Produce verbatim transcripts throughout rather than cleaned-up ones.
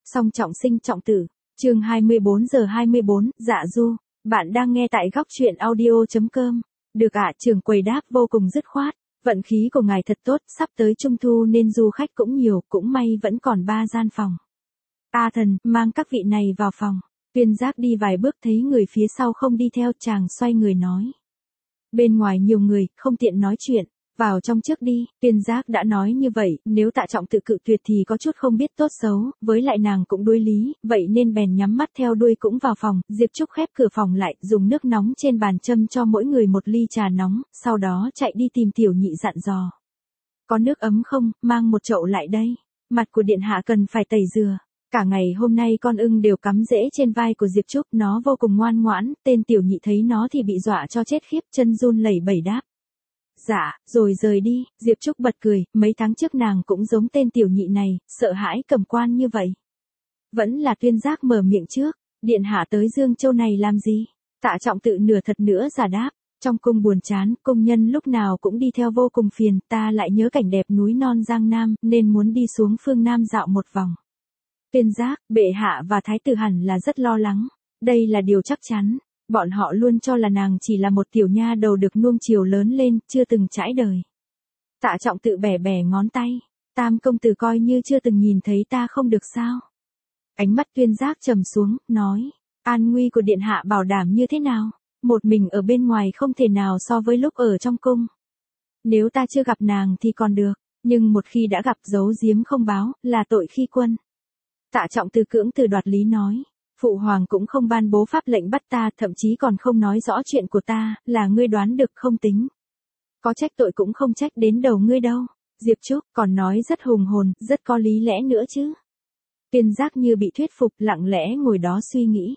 Song trọng sinh trọng tử. Chương hai mươi bốn giờ hai mươi bốn, Dạ Du. Bạn đang nghe tại góc truyện audio chấm com. Được ạ, trưởng quầy đáp vô cùng dứt khoát. Vận khí của ngài thật tốt, sắp tới trung thu nên du khách cũng nhiều, cũng may vẫn còn ba gian phòng. A Thần, mang các vị này vào phòng. Tuyên Giác đi vài bước thấy người phía sau không đi theo, chàng xoay người nói. Bên ngoài nhiều người, không tiện nói chuyện. Vào trong trước đi. Tuyên Giác đã nói như vậy, nếu Tạ Trọng tự cự tuyệt thì có chút không biết tốt xấu, với lại nàng cũng đối lý, vậy nên bèn nhắm mắt theo đuôi cũng vào phòng. Diệp Trúc khép cửa phòng lại, dùng nước nóng trên bàn châm cho mỗi người một ly trà nóng, sau đó chạy đi tìm Tiểu Nhị dặn dò. Có nước ấm không, mang một chậu lại đây. Mặt của điện hạ cần phải tẩy rửa. Cả ngày hôm nay con ưng đều cắm rễ trên vai của Diệp Trúc, nó vô cùng ngoan ngoãn, tên Tiểu Nhị thấy nó thì bị dọa cho chết khiếp, chân run lẩy bẩy đáp. Dạ, rồi rời đi. Diệp Trúc bật cười, mấy tháng trước nàng cũng giống tên Tiểu Nhị này, sợ hãi cầm quan như vậy. Vẫn là Tuyên Giác mở miệng trước, điện hạ tới Dương Châu này làm gì? Tạ Trọng tự nửa thật nữa giả đáp, trong cung buồn chán, công nhân lúc nào cũng đi theo vô cùng phiền, ta lại nhớ cảnh đẹp núi non Giang Nam, nên muốn đi xuống phương Nam dạo một vòng. Tuyên Giác, bệ hạ và thái tử hẳn là rất lo lắng, đây là điều chắc chắn. Bọn họ luôn cho là nàng chỉ là một tiểu nha đầu được nuông chiều lớn lên, chưa từng trải đời. Tạ Trọng tự bẻ bẻ ngón tay. Tam công tử coi như chưa từng nhìn thấy ta không được sao. Ánh mắt Tuyên Giác trầm xuống, nói. An nguy của điện hạ bảo đảm như thế nào? Một mình ở bên ngoài không thể nào so với lúc ở trong cung. Nếu ta chưa gặp nàng thì còn được, nhưng một khi đã gặp giấu giếm không báo, là tội khi quân. Tạ Trọng tự cưỡng từ đoạt lý nói. Phụ hoàng cũng không ban bố pháp lệnh bắt ta, thậm chí còn không nói rõ chuyện của ta, là ngươi đoán được không tính. Có trách tội cũng không trách đến đầu ngươi đâu. Diệp Trúc còn nói rất hùng hồn, rất có lý lẽ nữa chứ. Tuyên Giác như bị thuyết phục, lặng lẽ ngồi đó suy nghĩ.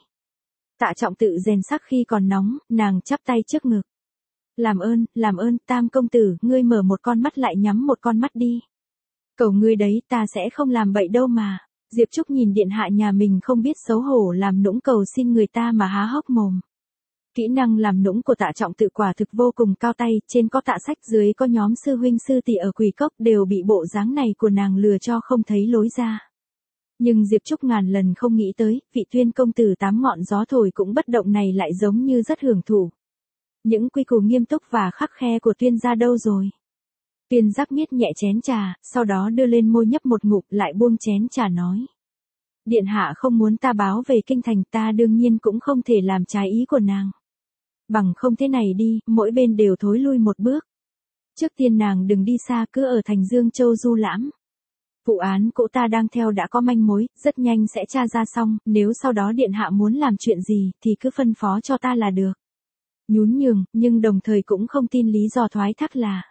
Tạ Trọng tự rèn sắc khi còn nóng, nàng chắp tay trước ngực. Làm ơn, làm ơn, Tam công tử, ngươi mở một con mắt lại nhắm một con mắt đi. Cầu ngươi đấy, ta sẽ không làm bậy đâu mà. Diệp Trúc nhìn điện hạ nhà mình không biết xấu hổ làm nũng cầu xin người ta mà há hốc mồm. Kỹ năng làm nũng của Tạ Trọng tự quả thực vô cùng cao tay, trên có Tạ Sách, dưới có nhóm sư huynh sư tỷ ở Quỷ Cốc, đều bị bộ dáng này của nàng lừa cho không thấy lối ra. Nhưng Diệp Trúc ngàn lần không nghĩ tới, vị Tuyên công tử tám ngọn gió thổi cũng bất động này lại giống như rất hưởng thụ. Những quy củ nghiêm túc và khắc khe của Tuyên gia đâu rồi? Tuyên Giác miết nhẹ chén trà, sau đó đưa lên môi nhấp một ngụm, lại buông chén trà nói. Điện hạ không muốn ta báo về kinh thành, ta đương nhiên cũng không thể làm trái ý của nàng. Bằng không thế này đi, mỗi bên đều thối lui một bước. Trước tiên nàng đừng đi xa, cứ ở thành Dương Châu du lãm. Vụ án cũ ta đang theo đã có manh mối, rất nhanh sẽ tra ra xong, nếu sau đó điện hạ muốn làm chuyện gì, thì cứ phân phó cho ta là được. Nhún nhường, nhưng đồng thời cũng không tin lý do thoái thác là.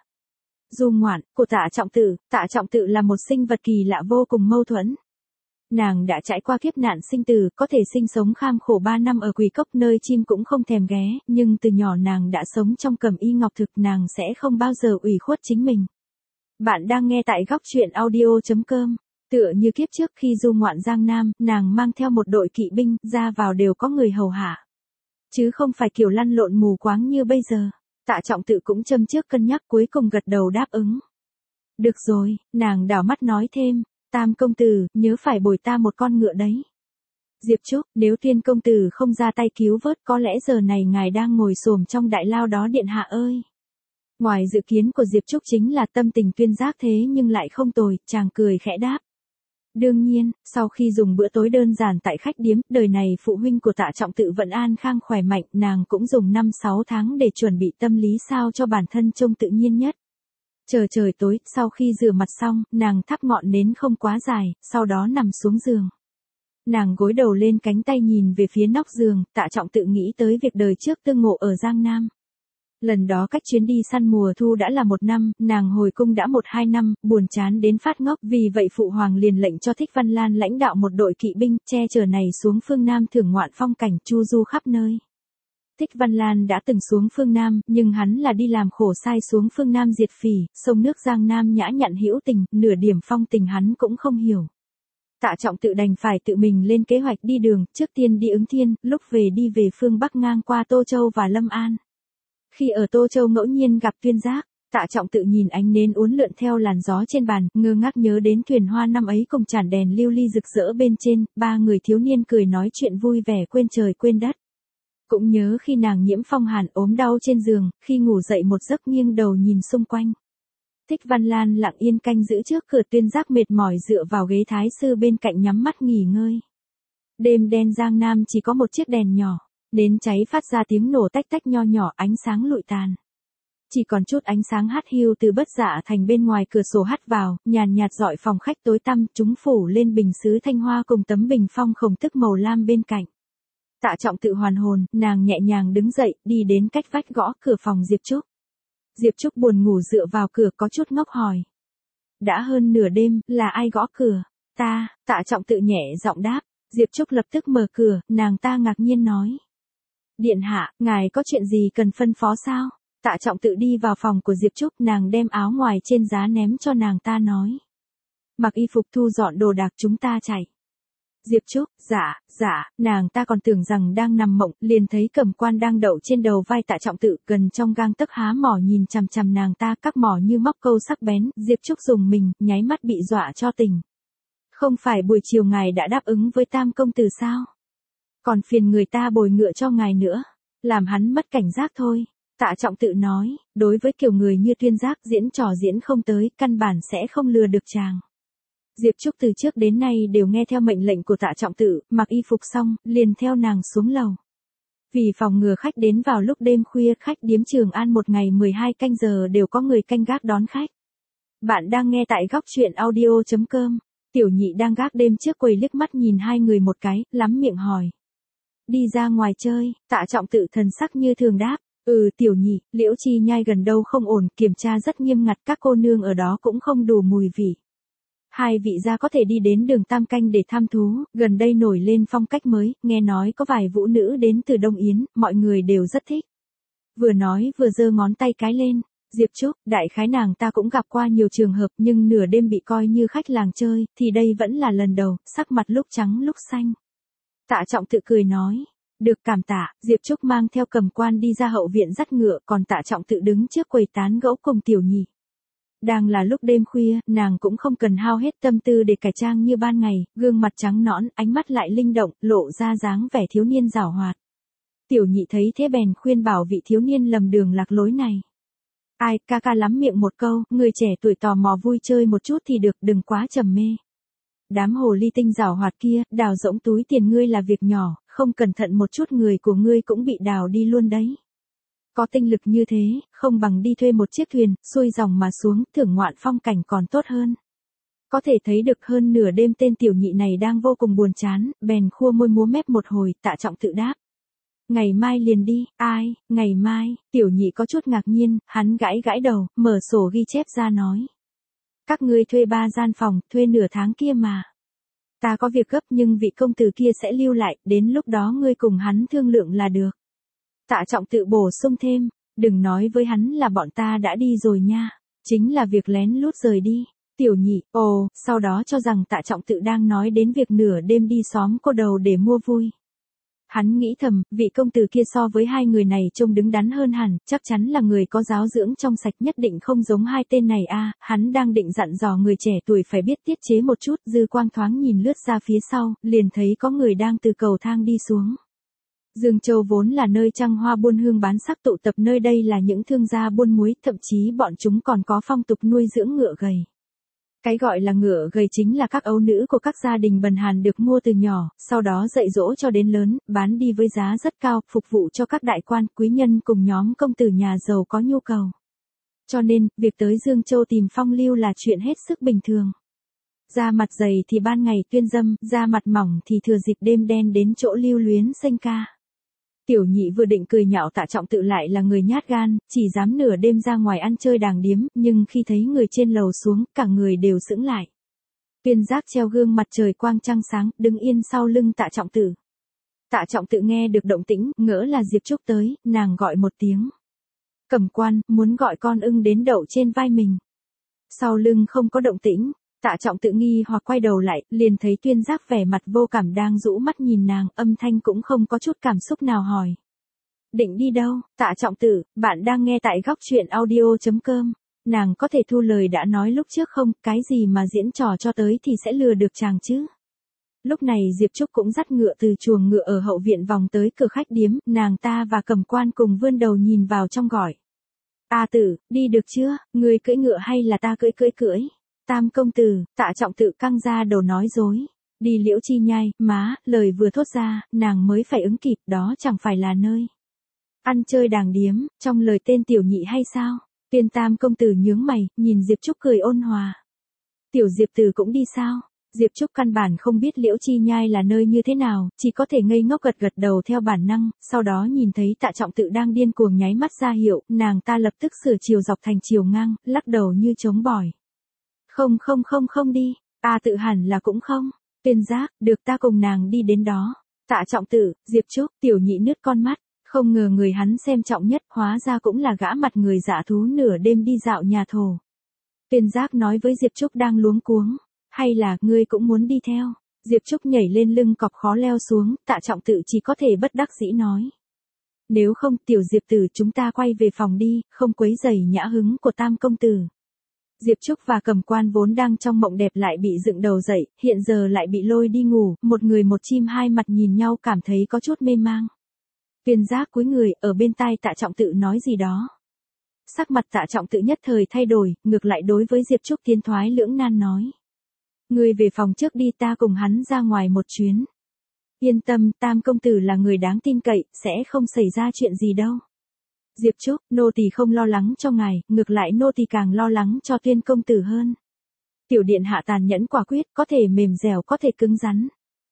Du ngoạn, của Tạ Trọng tự, Tạ Trọng tự là một sinh vật kỳ lạ vô cùng mâu thuẫn. Nàng đã trải qua kiếp nạn sinh tử, có thể sinh sống kham khổ ba năm ở Quỷ Cốc nơi chim cũng không thèm ghé, nhưng từ nhỏ nàng đã sống trong cẩm y ngọc thực, nàng sẽ không bao giờ ủy khuất chính mình. Bạn đang nghe tại góc truyện audio chấm com. Tựa như kiếp trước khi du ngoạn Giang Nam, nàng mang theo một đội kỵ binh, ra vào đều có người hầu hạ. Chứ không phải kiểu lăn lộn mù quáng như bây giờ. Tạ Trọng tự cũng châm trước cân nhắc, cuối cùng gật đầu đáp ứng. Được rồi, nàng đảo mắt nói thêm, Tam công tử, nhớ phải bồi ta một con ngựa đấy. Diệp Trúc, nếu Tuyên công tử không ra tay cứu vớt, có lẽ giờ này ngài đang ngồi xổm trong đại lao đó điện hạ ơi. Ngoài dự kiến của Diệp Trúc chính là tâm tình Tuyên Giác thế nhưng lại không tồi, chàng cười khẽ đáp. Đương nhiên, sau khi dùng bữa tối đơn giản tại khách điếm, đời này phụ huynh của Tạ Trọng tự vẫn an khang khỏe mạnh, nàng cũng dùng năm sáu tháng để chuẩn bị tâm lý sao cho bản thân trông tự nhiên nhất. Chờ trời tối, sau khi rửa mặt xong, nàng thắp ngọn nến không quá dài, sau đó nằm xuống giường. Nàng gối đầu lên cánh tay nhìn về phía nóc giường, Tạ Trọng tự nghĩ tới việc đời trước tương ngộ ở Giang Nam. Lần đó cách chuyến đi săn mùa thu đã là một năm, nàng hồi cung đã một hai năm, buồn chán đến phát ngốc, vì vậy phụ hoàng liền lệnh cho Thích Văn Lan lãnh đạo một đội kỵ binh, che chở này xuống phương Nam thưởng ngoạn phong cảnh, chu du khắp nơi. Thích Văn Lan đã từng xuống phương Nam, nhưng hắn là đi làm khổ sai xuống phương Nam diệt phỉ, sông nước Giang Nam nhã nhặn hữu tình, nửa điểm phong tình hắn cũng không hiểu. Tạ Trọng tự đành phải tự mình lên kế hoạch đi đường, trước tiên đi Ứng Thiên, lúc về đi về phương Bắc ngang qua Tô Châu và Lâm An. Khi ở Tô Châu ngẫu nhiên gặp Tuyên Giác, Tạ Trọng Tự nhìn ánh nến uốn lượn theo làn gió trên bàn, ngơ ngác nhớ đến thuyền hoa năm ấy cùng chản đèn lưu ly rực rỡ bên trên, ba người thiếu niên cười nói chuyện vui vẻ quên trời quên đất. Cũng nhớ khi nàng nhiễm phong hàn ốm đau trên giường, khi ngủ dậy một giấc nghiêng đầu nhìn xung quanh. Thích Văn Lan lặng yên canh giữ trước cửa, Tuyên Giác mệt mỏi dựa vào ghế thái sư bên cạnh nhắm mắt nghỉ ngơi. Đêm đen Giang Nam chỉ có một chiếc đèn nhỏ, nến cháy phát ra tiếng nổ tách tách nho nhỏ, ánh sáng lụi tàn. Chỉ còn chút ánh sáng hắt hiu từ Bất Dạ Thành bên ngoài cửa sổ hắt vào, nhàn nhạt rọi phòng khách tối tăm, chúng phủ lên bình sứ thanh hoa cùng tấm bình phong khổng tức màu lam bên cạnh. Tạ Trọng Tự hoàn hồn, nàng nhẹ nhàng đứng dậy, đi đến cách vách gõ cửa phòng Diệp Trúc. Diệp Trúc buồn ngủ dựa vào cửa có chút ngốc hỏi. Đã hơn nửa đêm, là ai gõ cửa? Ta, Tạ Trọng Tự nhẹ giọng đáp. Diệp Trúc lập tức mở cửa, nàng ta ngạc nhiên nói. Điện hạ, ngài có chuyện gì cần phân phó sao? Tạ Trọng Tự đi vào phòng của Diệp Trúc, nàng đem áo ngoài trên giá ném cho nàng ta nói. Mặc y phục thu dọn đồ đạc chúng ta chạy. Diệp Trúc, dạ, dạ, nàng ta còn tưởng rằng đang nằm mộng, liền thấy Cẩm Quan đang đậu trên đầu vai Tạ Trọng Tự, gần trong gang tấc há mỏ nhìn chằm chằm nàng ta, các mỏ như móc câu sắc bén, Diệp Trúc dùng mình, nháy mắt bị dọa cho tỉnh. Không phải buổi chiều ngài đã đáp ứng với Tam công tử sao? Còn phiền người ta bồi ngựa cho ngài nữa, làm hắn mất cảnh giác thôi. Tạ Trọng Tự nói, đối với kiểu người như Tuyên Giác diễn trò diễn không tới, căn bản sẽ không lừa được chàng. Diệp Trúc từ trước đến nay đều nghe theo mệnh lệnh của Tạ Trọng Tự, mặc y phục xong, liền theo nàng xuống lầu. Vì phòng ngừa khách đến vào lúc đêm khuya, khách điếm Trường An một ngày mười hai canh giờ đều có người canh gác đón khách. Bạn đang nghe tại góc truyện audio chấm com. Tiểu Nhị đang gác đêm trước quầy liếc mắt nhìn hai người một cái, lắm miệng hỏi. Đi ra ngoài chơi, Tạ Trọng Tự thần sắc như thường đáp. Ừ Tiểu Nhị, Liễu Chi Nhai gần đâu không ổn, kiểm tra rất nghiêm ngặt, các cô nương ở đó cũng không đủ mùi vị. Hai vị gia có thể đi đến đường Tam Canh để tham thú, gần đây nổi lên phong cách mới, nghe nói có vài vũ nữ đến từ Đông Yến, mọi người đều rất thích. Vừa nói vừa giơ ngón tay cái lên. Diệp Trúc, đại khái nàng ta cũng gặp qua nhiều trường hợp, nhưng nửa đêm bị coi như khách làng chơi, thì đây vẫn là lần đầu, sắc mặt lúc trắng lúc xanh. Tạ Trọng Tự cười nói, được cảm tạ, Diệp Trúc mang theo Cẩm Quan đi ra hậu viện dắt ngựa, còn Tạ Trọng Tự đứng trước quầy tán gẫu cùng Tiểu Nhị. Đang là lúc đêm khuya, nàng cũng không cần hao hết tâm tư để cải trang như ban ngày, gương mặt trắng nõn, ánh mắt lại linh động, lộ ra dáng vẻ thiếu niên giảo hoạt. Tiểu Nhị thấy thế bèn khuyên bảo vị thiếu niên lầm đường lạc lối này. Ai, ca ca lắm miệng một câu, người trẻ tuổi tò mò vui chơi một chút thì được, đừng quá trầm mê. Đám hồ ly tinh giảo hoạt kia, đào rỗng túi tiền ngươi là việc nhỏ, không cẩn thận một chút người của ngươi cũng bị đào đi luôn đấy. Có tinh lực như thế, không bằng đi thuê một chiếc thuyền, xuôi dòng mà xuống, thưởng ngoạn phong cảnh còn tốt hơn. Có thể thấy được hơn nửa đêm tên Tiểu Nhị này đang vô cùng buồn chán, bèn khua môi múa mép một hồi, Tạ Trọng Tự đáp. Ngày mai liền đi, ai, ngày mai, Tiểu Nhị có chút ngạc nhiên, hắn gãi gãi đầu, mở sổ ghi chép ra nói. Các ngươi thuê ba gian phòng, thuê nửa tháng kia mà. Ta có việc gấp nhưng vị công tử kia sẽ lưu lại, đến lúc đó ngươi cùng hắn thương lượng là được. Tạ Trọng Tự bổ sung thêm, đừng nói với hắn là bọn ta đã đi rồi nha, chính là việc lén lút rời đi. Tiểu Nhị, ồ, sau đó cho rằng Tạ Trọng Tự đang nói đến việc nửa đêm đi xóm cô đầu để mua vui. Hắn nghĩ thầm, vị công tử kia so với hai người này trông đứng đắn hơn hẳn, chắc chắn là người có giáo dưỡng trong sạch, nhất định không giống hai tên này a. À, hắn đang định dặn dò người trẻ tuổi phải biết tiết chế một chút, dư quang thoáng nhìn lướt ra phía sau, liền thấy có người đang từ cầu thang đi xuống. Dương Châu vốn là nơi trăng hoa buôn hương bán sắc tụ tập, nơi đây là những thương gia buôn muối, thậm chí bọn chúng còn có phong tục nuôi dưỡng ngựa gầy. Cái gọi là ngựa gầy chính là các ấu nữ của các gia đình bần hàn được mua từ nhỏ, sau đó dạy dỗ cho đến lớn, bán đi với giá rất cao, phục vụ cho các đại quan, quý nhân cùng nhóm công tử nhà giàu có nhu cầu. Cho nên, việc tới Dương Châu tìm phong lưu là chuyện hết sức bình thường. Da mặt dày thì ban ngày tuyên dâm, da mặt mỏng thì thừa dịp đêm đen đến chỗ lưu luyến sinh ca. Tiểu Nhị vừa định cười nhạo Tạ Trọng Tự lại là người nhát gan, chỉ dám nửa đêm ra ngoài ăn chơi đàng điếm, nhưng khi thấy người trên lầu xuống, cả người đều sững lại. Tuyên Giác treo gương mặt trời quang trăng sáng, đứng yên sau lưng Tạ Trọng Tự. Tạ Trọng Tự nghe được động tĩnh, ngỡ là Diệp Trúc tới, nàng gọi một tiếng. Cẩm Quan, muốn gọi con ưng đến đậu trên vai mình. Sau lưng không có động tĩnh. Tạ Trọng Tự nghi hoặc quay đầu lại, liền thấy Tuyên Giác vẻ mặt vô cảm đang rũ mắt nhìn nàng, âm thanh cũng không có chút cảm xúc nào hỏi. Định đi đâu, Tạ Trọng Tự, bạn đang nghe tại góc truyện audio chấm com. Nàng có thể thu lời đã nói lúc trước không, cái gì mà diễn trò cho tới thì sẽ lừa được chàng chứ. Lúc này Diệp Trúc cũng dắt ngựa từ chuồng ngựa ở hậu viện vòng tới cửa khách điếm, nàng ta và Cầm Quan cùng vươn đầu nhìn vào trong gọi. A tử, đi được chưa, người cưỡi ngựa hay là ta cưỡi cưỡi cưỡi? Tam công tử, Tạ Trọng Tự căng ra đầu nói dối. Đi Liễu Chi Nhai, má, lời vừa thốt ra, nàng mới phải ứng kịp, đó chẳng phải là nơi ăn chơi đàng điếm, trong lời tên tiểu nhị hay sao? Tuyên Tam công tử nhướng mày, nhìn Diệp Trúc cười ôn hòa. Tiểu Diệp tử cũng đi sao? Diệp Trúc căn bản không biết Liễu Chi Nhai là nơi như thế nào, chỉ có thể ngây ngốc gật gật đầu theo bản năng, sau đó nhìn thấy Tạ Trọng Tự đang điên cuồng nháy mắt ra hiệu, nàng ta lập tức sửa chiều dọc thành chiều ngang, lắc đầu như chống bỏi. Không không không không đi, A Tự hẳn là cũng không. Tuyên Giác, được ta cùng nàng đi đến đó. Tạ Trọng Tự, Diệp Trúc, tiểu nhị nứt con mắt, không ngờ người hắn xem trọng nhất, hóa ra cũng là gã mặt người dạ thú nửa đêm đi dạo nhà thổ. Tuyên Giác nói với Diệp Trúc đang luống cuống. Hay là, ngươi cũng muốn đi theo? Diệp Trúc nhảy lên lưng cọp khó leo xuống, Tạ Trọng Tự chỉ có thể bất đắc dĩ nói. Nếu không, tiểu Diệp tử chúng ta quay về phòng đi, không quấy rầy nhã hứng của Tam công tử. Diệp Trúc và Cầm Quan vốn đang trong mộng đẹp lại bị dựng đầu dậy, hiện giờ lại bị lôi đi ngủ, một người một chim hai mặt nhìn nhau cảm thấy có chút mê mang. Tuyên Giác cúi người, ở bên tai Tạ Trọng Tự nói gì đó. Sắc mặt Tạ Trọng Tự nhất thời thay đổi, ngược lại đối với Diệp Trúc tiến thoái lưỡng nan nói. Ngươi về phòng trước đi, ta cùng hắn ra ngoài một chuyến. Yên tâm, Tam công tử là người đáng tin cậy, sẽ không xảy ra chuyện gì đâu. Diệp Trúc, nô tỳ không lo lắng cho ngài, ngược lại nô tỳ càng lo lắng cho Tuyên công tử hơn. Tiểu điện hạ tàn nhẫn quả quyết, có thể mềm dẻo có thể cứng rắn.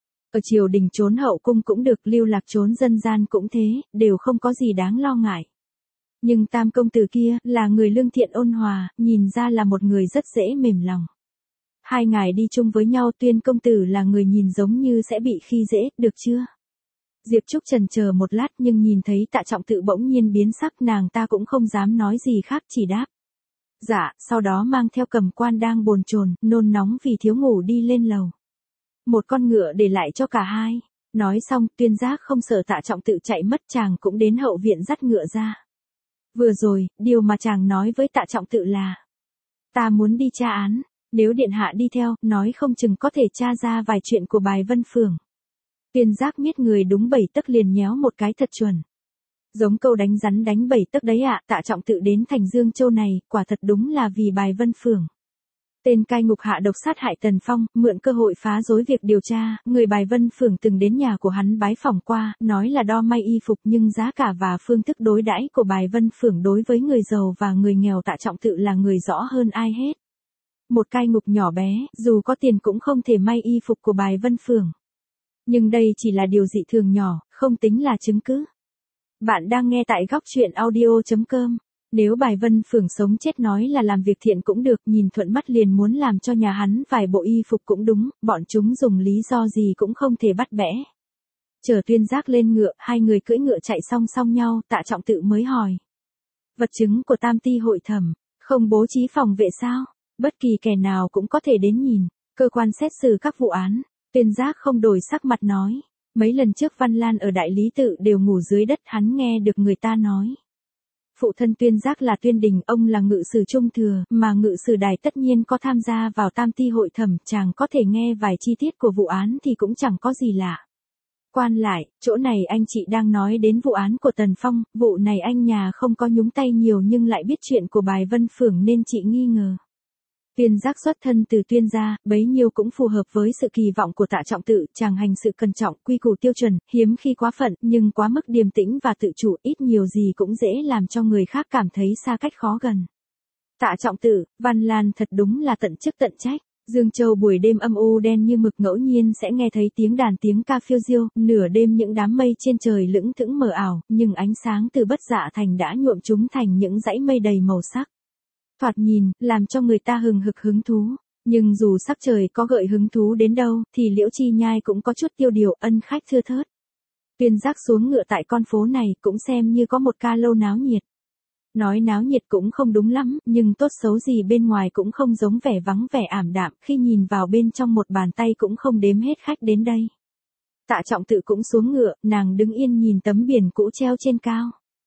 Ở triều đình trốn hậu cung cũng được, lưu lạc trốn dân gian cũng thế, đều không có gì đáng lo ngại. Nhưng Tam công tử kia, là người lương thiện ôn hòa, nhìn ra là một người rất dễ mềm lòng. Hai ngài đi chung với nhau, Tuyên công tử là người nhìn giống như sẽ bị khi dễ, được chưa? Diệp Trúc chần chờ một lát nhưng nhìn thấy Tạ Trọng Tự bỗng nhiên biến sắc, nàng ta cũng không dám nói gì khác, chỉ đáp. Dạ, sau đó mang theo Cầm Quan đang bồn chồn, nôn nóng vì thiếu ngủ đi lên lầu. Một con ngựa để lại cho cả hai. Nói xong, Tuyên Giác không sợ Tạ Trọng Tự chạy mất, chàng cũng đến hậu viện dắt ngựa ra. Vừa rồi, điều mà chàng nói với Tạ Trọng Tự là. Ta muốn đi tra án. Nếu điện hạ đi theo, nói không chừng có thể tra ra vài chuyện của bài Vân Phường. Tuyên Giác miết người đúng bảy tấc liền nhéo một cái thật chuẩn. Giống câu đánh rắn đánh bảy tấc đấy ạ, Tạ Trọng Tự đến thành Dương Châu này, quả thật đúng là vì bài Vân Phường. Tên cai ngục hạ độc sát hại Tần Phong, mượn cơ hội phá rối việc điều tra, người bài Vân Phường từng đến nhà của hắn bái phỏng qua, nói là đo may y phục nhưng giá cả và phương thức đối đãi của bài Vân Phường đối với người giàu và người nghèo Tạ Trọng Tự là người rõ hơn ai hết. Một cai ngục nhỏ bé, dù có tiền cũng không thể may y phục của bài Vân Phường. Nhưng đây chỉ là điều dị thường nhỏ, không tính là chứng cứ. Bạn đang nghe tại góc truyện audio chấm com. Nếu bài Vân Phường sống chết nói là làm việc thiện cũng được, nhìn thuận mắt liền muốn làm cho nhà hắn vài bộ y phục cũng đúng, bọn chúng dùng lý do gì cũng không thể bắt bẽ. Chờ Tuyên Giác lên ngựa, hai người cưỡi ngựa chạy song song nhau, Tạ Trọng Tự mới hỏi. Vật chứng của Tam Ty hội thẩm, không bố trí phòng vệ sao? Bất kỳ kẻ nào cũng có thể đến nhìn, cơ quan xét xử các vụ án. Tuyên Giác không đổi sắc mặt nói. Mấy lần trước Văn Lan ở Đại Lý Tự đều ngủ dưới đất, hắn nghe được người ta nói. Phụ thân Tuyên Giác là Tuyên Đình, ông là ngự sử trung thừa, mà ngự sử đài tất nhiên có tham gia vào Tam Ty hội thẩm, chàng có thể nghe vài chi tiết của vụ án thì cũng chẳng có gì lạ. Quan lại, chỗ này anh chị đang nói đến vụ án của Tần Phong, vụ này anh nhà không có nhúng tay nhiều nhưng lại biết chuyện của bài Vân Phường nên chị nghi ngờ. Tuyên Giác xuất thân từ Tuyên gia, bấy nhiêu cũng phù hợp với sự kỳ vọng của Tạ Trọng Tự, chàng hành sự cẩn trọng, quy củ tiêu chuẩn, hiếm khi quá phận, nhưng quá mức điềm tĩnh và tự chủ, ít nhiều gì cũng dễ làm cho người khác cảm thấy xa cách khó gần. Tạ Trọng Tự, Văn Lan thật đúng là tận chức tận trách. Dương Châu buổi đêm âm u đen như mực, ngẫu nhiên sẽ nghe thấy tiếng đàn tiếng ca phiêu diêu, nửa đêm những đám mây trên trời lững thững mờ ảo, nhưng ánh sáng từ Bất Dạ Thành đã nhuộm chúng thành những dãy mây đầy màu sắc. Thoạt nhìn, làm cho người ta hừng hực hứng thú, nhưng dù sắc trời có gợi hứng thú đến đâu, thì Liễu Chi Nhai cũng có chút tiêu điều, ân khách thưa thớt. Tuyên Giác xuống ngựa tại con phố này, cũng xem như có một ca lâu náo nhiệt. Nói náo nhiệt cũng không đúng lắm, nhưng tốt xấu gì bên ngoài cũng không giống vẻ vắng vẻ ảm đạm, khi nhìn vào bên trong một bàn tay cũng không đếm hết khách đến đây. Tạ Trọng Tự cũng xuống ngựa, nàng đứng yên nhìn tấm biển cũ treo trên cao.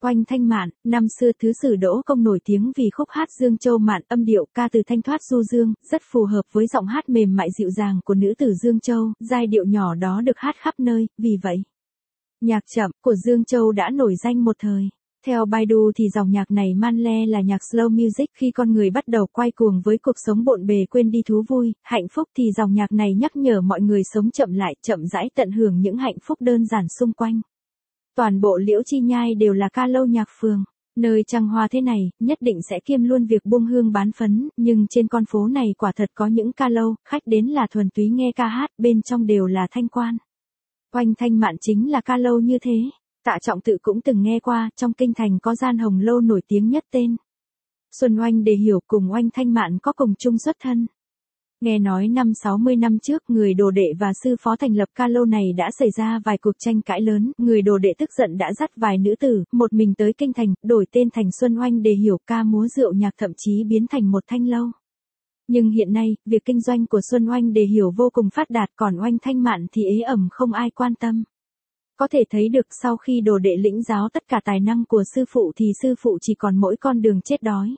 Oanh Thanh Mạn, năm xưa thứ sử Đỗ Công nổi tiếng vì khúc hát Dương Châu Mạn, âm điệu ca từ thanh thoát du dương, rất phù hợp với giọng hát mềm mại dịu dàng của nữ tử Dương Châu, giai điệu nhỏ đó được hát khắp nơi, vì vậy, nhạc chậm của Dương Châu đã nổi danh một thời. Theo Baidu thì dòng nhạc này man le là nhạc slow music, khi con người bắt đầu quay cuồng với cuộc sống bộn bề quên đi thú vui, hạnh phúc thì dòng nhạc này nhắc nhở mọi người sống chậm lại, chậm rãi tận hưởng những hạnh phúc đơn giản xung quanh. Toàn bộ Liễu Chi Nhai đều là ca lâu nhạc phường. Nơi trăng hoa thế này, nhất định sẽ kiêm luôn việc buông hương bán phấn, nhưng trên con phố này quả thật có những ca lâu, khách đến là thuần túy nghe ca hát, bên trong đều là thanh quan. Oanh Thanh Mạn chính là ca lâu như thế. Tạ Trọng Tự cũng từng nghe qua, trong kinh thành có gian hồng lâu nổi tiếng nhất tên Xuân Oanh Đề Hiểu cùng Oanh Thanh Mạn có cùng chung xuất thân. Nghe nói năm sáu mươi năm trước, người đồ đệ và sư phó thành lập ca lâu này đã xảy ra vài cuộc tranh cãi lớn, người đồ đệ tức giận đã dắt vài nữ tử, một mình tới kinh thành, đổi tên thành Xuân Oanh Đề Hiểu, ca múa rượu nhạc thậm chí biến thành một thanh lâu. Nhưng hiện nay, việc kinh doanh của Xuân Oanh Đề Hiểu vô cùng phát đạt, còn Oanh Thanh Mạn thì ế ẩm không ai quan tâm. Có thể thấy được sau khi đồ đệ lĩnh giáo tất cả tài năng của sư phụ thì sư phụ chỉ còn mỗi con đường chết đói.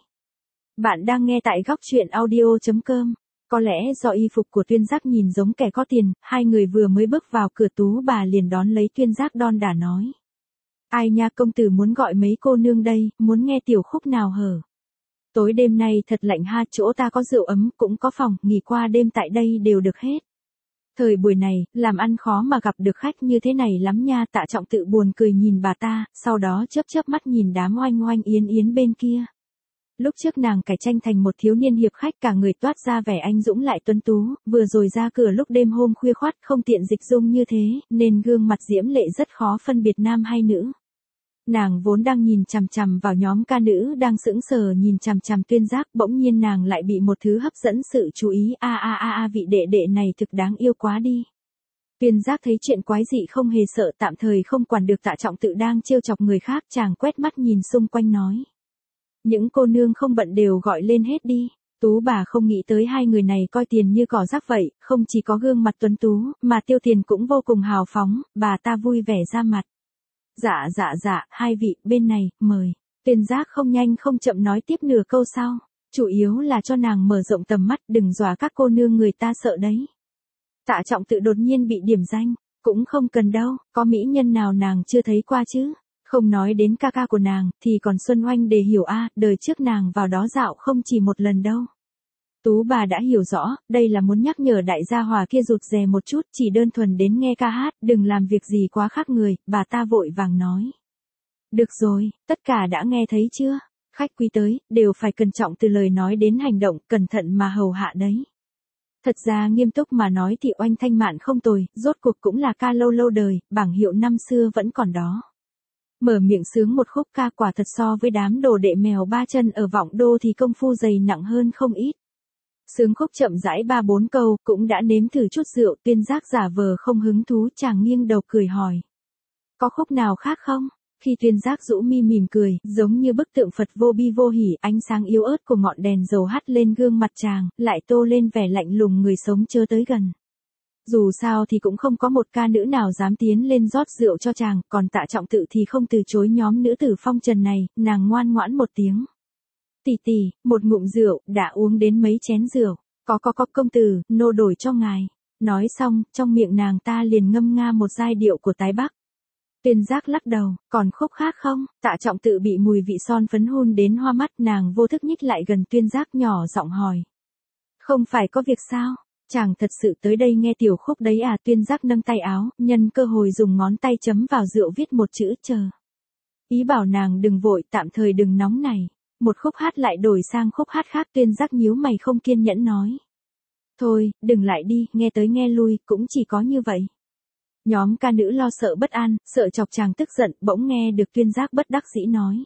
Bạn đang nghe tại góc truyện audio chấm com. Có lẽ do y phục của Tuyên Giác nhìn giống kẻ có tiền, hai người vừa mới bước vào cửa, Tú bà liền đón lấy Tuyên Giác đon đả nói. Ai nha, công tử muốn gọi mấy cô nương đây, muốn nghe tiểu khúc nào hở? Tối đêm nay thật lạnh ha, chỗ ta có rượu ấm, cũng có phòng, nghỉ qua đêm tại đây đều được hết. Thời buổi này, làm ăn khó mà gặp được khách như thế này lắm nha. Tạ Trọng Tự buồn cười nhìn bà ta, sau đó chớp chớp mắt nhìn đám oanh oanh yến yến bên kia. Lúc trước nàng cải tranh thành một thiếu niên hiệp khách, cả người toát ra vẻ anh dũng lại tuấn tú, vừa rồi ra cửa lúc đêm hôm khuya khoắt không tiện dịch dung như thế, nên gương mặt diễm lệ rất khó phân biệt nam hay nữ. Nàng vốn đang nhìn chằm chằm vào nhóm ca nữ đang sững sờ nhìn chằm chằm Tuyên Giác, bỗng nhiên nàng lại bị một thứ hấp dẫn sự chú ý. A a a a, vị đệ đệ này thực đáng yêu quá đi. Tuyên Giác thấy chuyện quái dị không hề sợ, tạm thời không quản được Tạ Trọng Tự đang trêu chọc người khác, chàng quét mắt nhìn xung quanh nói. Những cô nương không bận đều gọi lên hết đi. Tú bà không nghĩ tới hai người này coi tiền như cỏ rác vậy, không chỉ có gương mặt tuấn tú, mà tiêu tiền cũng vô cùng hào phóng, bà ta vui vẻ ra mặt. Dạ dạ dạ, hai vị, bên này, mời. Tuyên Giác không nhanh không chậm nói tiếp nửa câu sau. Chủ yếu là cho nàng mở rộng tầm mắt, đừng dọa các cô nương người ta sợ đấy. Tạ Trọng Tự đột nhiên bị điểm danh. Cũng không cần đâu, có mỹ nhân nào nàng chưa thấy qua chứ. Không nói đến ca ca của nàng, thì còn Xuân Oanh Đề Hiểu a, đời trước nàng vào đó dạo không chỉ một lần đâu. Tú bà đã hiểu rõ, đây là muốn nhắc nhở đại gia hòa kia rụt rè một chút, chỉ đơn thuần đến nghe ca hát, đừng làm việc gì quá khác người, bà ta vội vàng nói. Được rồi, tất cả đã nghe thấy chưa? Khách quý tới, đều phải cẩn trọng từ lời nói đến hành động, cẩn thận mà hầu hạ đấy. Thật ra nghiêm túc mà nói thì Oanh Thanh Mạn không tồi, rốt cuộc cũng là ca lâu lâu đời, bảng hiệu năm xưa vẫn còn đó. Mở miệng sướng một khúc ca quả thật so với đám đồ đệ mèo ba chân ở Vọng Đô thì công phu dày nặng hơn không ít. Sướng khúc chậm rãi ba bốn câu, cũng đã nếm thử chút rượu. Tuyên Giác giả vờ không hứng thú, chàng nghiêng đầu cười hỏi. Có khúc nào khác không? Khi Tuyên Giác rũ mi mỉm cười, giống như bức tượng Phật vô bi vô hỉ, ánh sáng yếu ớt của ngọn đèn dầu hắt lên gương mặt chàng, lại tô lên vẻ lạnh lùng người sống chớ tới gần. Dù sao thì cũng không có một ca nữ nào dám tiến lên rót rượu cho chàng, còn Tạ Trọng Tự thì không từ chối nhóm nữ tử phong trần này, nàng ngoan ngoãn một tiếng. Tỷ tỷ, một ngụm rượu, đã uống đến mấy chén rượu, có có có công tử, nô đổi cho ngài. Nói xong, trong miệng nàng ta liền ngâm nga một giai điệu của tái Bắc. Tuyên Giác lắc đầu, còn khúc khác không? Tạ Trọng Tự bị mùi vị son phấn hun đến hoa mắt, nàng vô thức nhích lại gần Tuyên Giác nhỏ giọng hỏi. Không phải có việc sao? Chàng thật sự tới đây nghe tiểu khúc đấy à? Tuyên Giác nâng tay áo, nhân cơ hội dùng ngón tay chấm vào rượu viết một chữ chờ. Ý bảo nàng đừng vội, tạm thời đừng nóng này. Một khúc hát lại đổi sang khúc hát khác. Tuyên Giác nhíu mày không kiên nhẫn nói. Thôi, đừng lại đi, nghe tới nghe lui, cũng chỉ có như vậy. Nhóm ca nữ lo sợ bất an, sợ chọc chàng tức giận, bỗng nghe được Tuyên Giác bất đắc dĩ nói.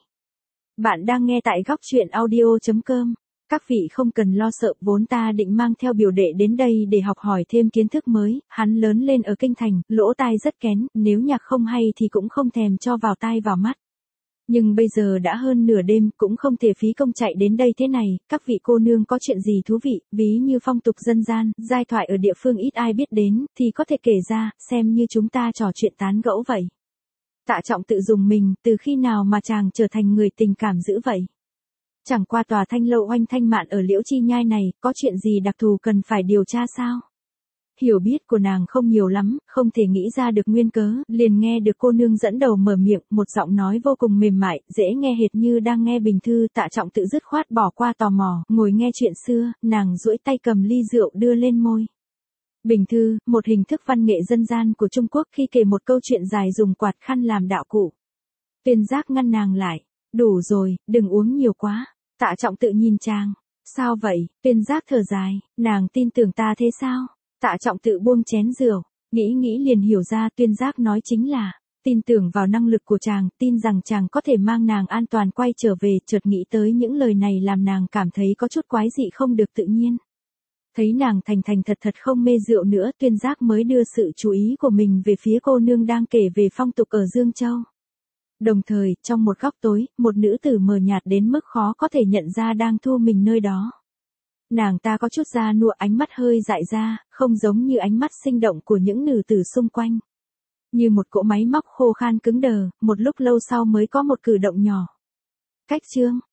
Bạn đang nghe tại góc truyện audio chấm com. Các vị không cần lo sợ, vốn ta định mang theo biểu đệ đến đây để học hỏi thêm kiến thức mới, hắn lớn lên ở kinh thành, lỗ tai rất kén, nếu nhạc không hay thì cũng không thèm cho vào tai vào mắt. Nhưng bây giờ đã hơn nửa đêm, cũng không thể phí công chạy đến đây thế này, các vị cô nương có chuyện gì thú vị, ví như phong tục dân gian, giai thoại ở địa phương ít ai biết đến, thì có thể kể ra, xem như chúng ta trò chuyện tán gẫu vậy. Tạ Trọng tự dùng mình, từ khi nào mà chàng trở thành người tình cảm dữ vậy? Chẳng qua tòa Thanh lâu Oanh Thanh Mạn ở Liễu Chi Nhai này, có chuyện gì đặc thù cần phải điều tra sao? Hiểu biết của nàng không nhiều lắm, không thể nghĩ ra được nguyên cớ, liền nghe được cô nương dẫn đầu mở miệng, một giọng nói vô cùng mềm mại, dễ nghe hệt như đang nghe bình thư. Tạ Trọng tự dứt khoát bỏ qua tò mò, ngồi nghe chuyện xưa, nàng duỗi tay cầm ly rượu đưa lên môi. Bình thư, một hình thức văn nghệ dân gian của Trung Quốc khi kể một câu chuyện dài dùng quạt khăn làm đạo cụ. Tuyên Giác ngăn nàng lại, đủ rồi, đừng uống nhiều quá. Tạ Trọng tự nhìn chàng, sao vậy? Tuyên Giác thở dài, nàng tin tưởng ta thế sao? Tạ Trọng tự buông chén rượu, nghĩ nghĩ liền hiểu ra Tuyên Giác nói chính là, tin tưởng vào năng lực của chàng, tin rằng chàng có thể mang nàng an toàn quay trở về. Chợt nghĩ tới những lời này làm nàng cảm thấy có chút quái dị không được tự nhiên. Thấy nàng thành thành thật thật không mê rượu nữa, Tuyên Giác mới đưa sự chú ý của mình về phía cô nương đang kể về phong tục ở Dương Châu. Đồng thời, trong một góc tối, một nữ tử mờ nhạt đến mức khó có thể nhận ra đang thu mình nơi đó. Nàng ta có chút da nua, ánh mắt hơi dại ra, không giống như ánh mắt sinh động của những nữ tử xung quanh. Như một cỗ máy móc khô khan cứng đờ, một lúc lâu sau mới có một cử động nhỏ. Cách chương,